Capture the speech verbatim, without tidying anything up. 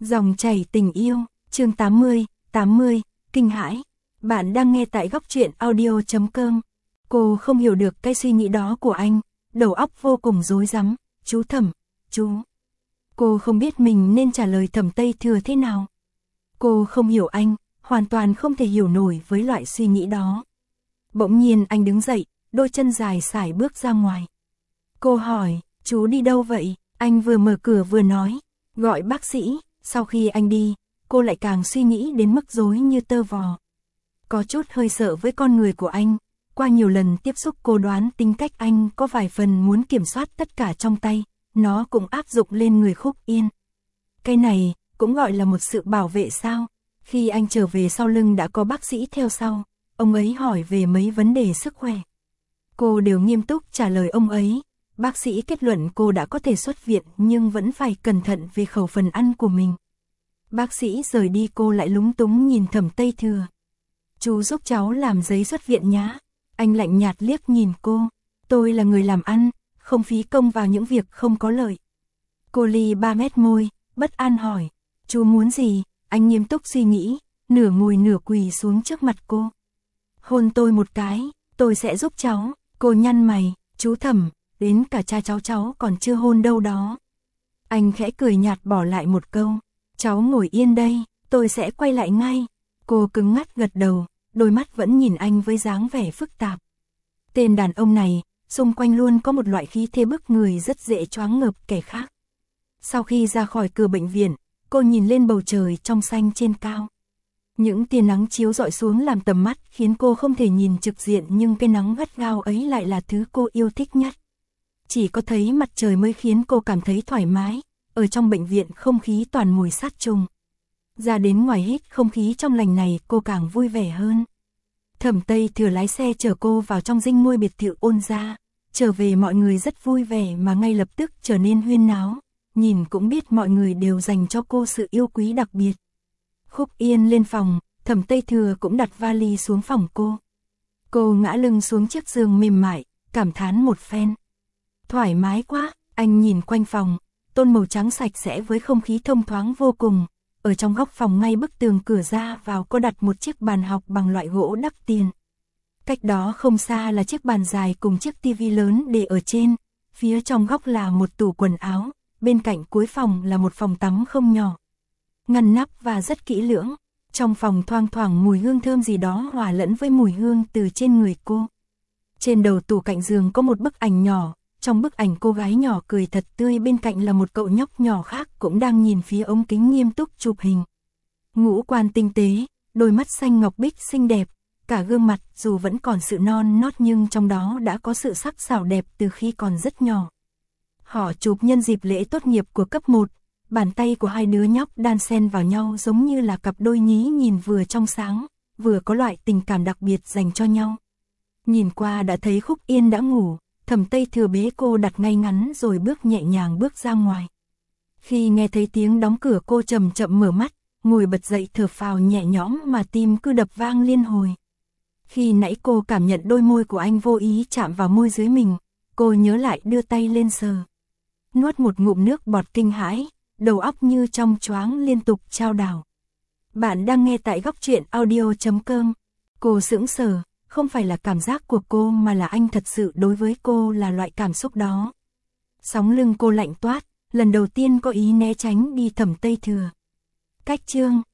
Dòng chảy tình yêu, chương tám mươi, tám mươi, kinh hãi. Bạn đang nghe tại góc truyện audio chấm com. Cô không hiểu được cái suy nghĩ đó của anh, đầu óc vô cùng rối rắm. Chú Thẩm, chú. Cô không biết mình nên trả lời Thẩm Tây Thừa thế nào. Cô không hiểu anh, hoàn toàn không thể hiểu nổi với loại suy nghĩ đó. Bỗng nhiên anh đứng dậy, đôi chân dài sải bước ra ngoài. Cô hỏi, chú đi đâu vậy? Anh vừa mở cửa vừa nói, gọi bác sĩ. Sau khi anh đi, cô lại càng suy nghĩ đến mức rối như tơ vò. Có chút hơi sợ với con người của anh, qua nhiều lần tiếp xúc cô đoán tính cách anh có vài phần muốn kiểm soát tất cả trong tay, nó cũng áp dụng lên người Khúc Yên. Cái này, cũng gọi là một sự bảo vệ sao? Khi anh trở về sau lưng đã có bác sĩ theo sau, ông ấy hỏi về mấy vấn đề sức khỏe. Cô đều nghiêm túc trả lời ông ấy. Bác sĩ kết luận cô đã có thể xuất viện nhưng vẫn phải cẩn thận về khẩu phần ăn của mình. Bác sĩ rời đi cô lại lúng túng nhìn Thẩm Tây Thừa. Chú giúp cháu làm giấy xuất viện nhá. Anh lạnh nhạt liếc nhìn cô. Tôi là người làm ăn, không phí công vào những việc không có lợi. Cô ly ba mét môi, bất an hỏi. Chú muốn gì? Anh nghiêm túc suy nghĩ, nửa ngồi nửa quỳ xuống trước mặt cô. Hôn tôi một cái, tôi sẽ giúp cháu. Cô nhăn mày, chú Thẩm, đến cả cha cháu cháu còn chưa hôn đâu đó. Anh khẽ cười nhạt bỏ lại một câu. Cháu ngồi yên đây, tôi sẽ quay lại ngay. Cô cứng ngắt gật đầu, đôi mắt vẫn nhìn anh với dáng vẻ phức tạp. Tên đàn ông này, xung quanh luôn có một loại khí thế bức người rất dễ choáng ngợp kẻ khác. Sau khi ra khỏi cửa bệnh viện, cô nhìn lên bầu trời trong xanh trên cao. Những tia nắng chiếu rọi xuống làm tầm mắt khiến cô không thể nhìn trực diện, nhưng cái nắng gắt gao ấy lại là thứ cô yêu thích nhất. Chỉ có thấy mặt trời mới khiến cô cảm thấy thoải mái. Ở trong bệnh viện không khí toàn mùi sát trùng. Ra đến ngoài hít không khí trong lành này cô càng vui vẻ hơn. Thẩm Tây Thừa lái xe chở cô vào trong dinh ngôi biệt thự Ôn gia. Trở về mọi người rất vui vẻ mà ngay lập tức trở nên huyên náo. Nhìn cũng biết mọi người đều dành cho cô sự yêu quý đặc biệt. Khúc Yên lên phòng, Thẩm Tây Thừa cũng đặt vali xuống phòng cô. Cô ngã lưng xuống chiếc giường mềm mại, cảm thán một phen. Thoải mái quá, anh nhìn quanh phòng. Tôn màu trắng sạch sẽ với không khí thông thoáng vô cùng. Ở trong góc phòng ngay bức tường cửa ra vào có đặt một chiếc bàn học bằng loại gỗ đắt tiền. Cách đó không xa là chiếc bàn dài cùng chiếc tivi lớn để ở trên. Phía trong góc là một tủ quần áo. Bên cạnh cuối phòng là một phòng tắm không nhỏ. Ngăn nắp và rất kỹ lưỡng. Trong phòng thoang thoảng mùi hương thơm gì đó hòa lẫn với mùi hương từ trên người cô. Trên đầu tủ cạnh giường có một bức ảnh nhỏ. Trong bức ảnh cô gái nhỏ cười thật tươi, bên cạnh là một cậu nhóc nhỏ khác cũng đang nhìn phía ống kính nghiêm túc chụp hình. Ngũ quan tinh tế, đôi mắt xanh ngọc bích xinh đẹp, cả gương mặt dù vẫn còn sự non nót nhưng trong đó đã có sự sắc sảo đẹp từ khi còn rất nhỏ. Họ chụp nhân dịp lễ tốt nghiệp của cấp một, bàn tay của hai đứa nhóc đan xen vào nhau giống như là cặp đôi nhí nhìn vừa trong sáng, vừa có loại tình cảm đặc biệt dành cho nhau. Nhìn qua đã thấy Khúc Yên đã ngủ. Thẩm Tây Thừa bế cô đặt ngay ngắn rồi bước nhẹ nhàng bước ra ngoài. Khi nghe thấy tiếng đóng cửa cô chậm chậm mở mắt, ngồi bật dậy thở phào nhẹ nhõm mà tim cứ đập vang liên hồi. Khi nãy cô cảm nhận đôi môi của anh vô ý chạm vào môi dưới mình, cô nhớ lại đưa tay lên sờ. Nuốt một ngụm nước bọt kinh hãi, đầu óc như trong choáng liên tục chao đảo. Bạn đang nghe tại góc truyện audio chấm com. Cô sững sờ. Không phải là cảm giác của cô mà là anh thật sự đối với cô là loại cảm xúc đó. Sóng lưng cô lạnh toát, lần đầu tiên có ý né tránh đi Thẩm Tây Thừa. Cách chương